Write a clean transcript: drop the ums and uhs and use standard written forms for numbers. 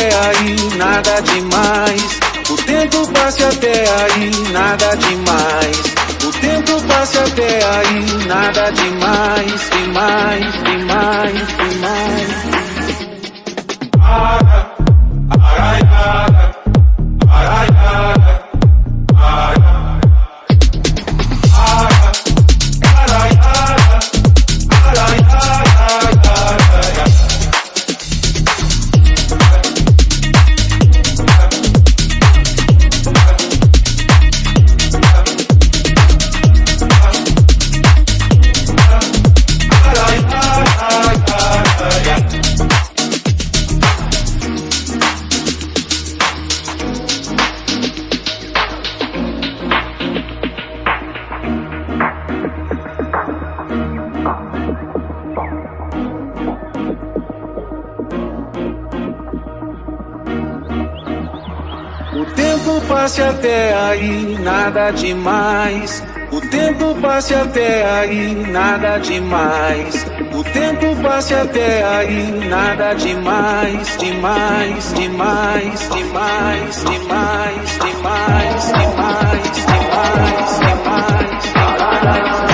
até aí, nada demais. O tempo passe até aí, nada demais. O tempo passe até aí, nada demais, demais, demais, demais. O tempo passe até aí, nada demais. O tempo passe até aí, nada demais. O tempo passe até aí, nada demais, demais, demais, demais, demais, demais, demais, demais, demais, demais.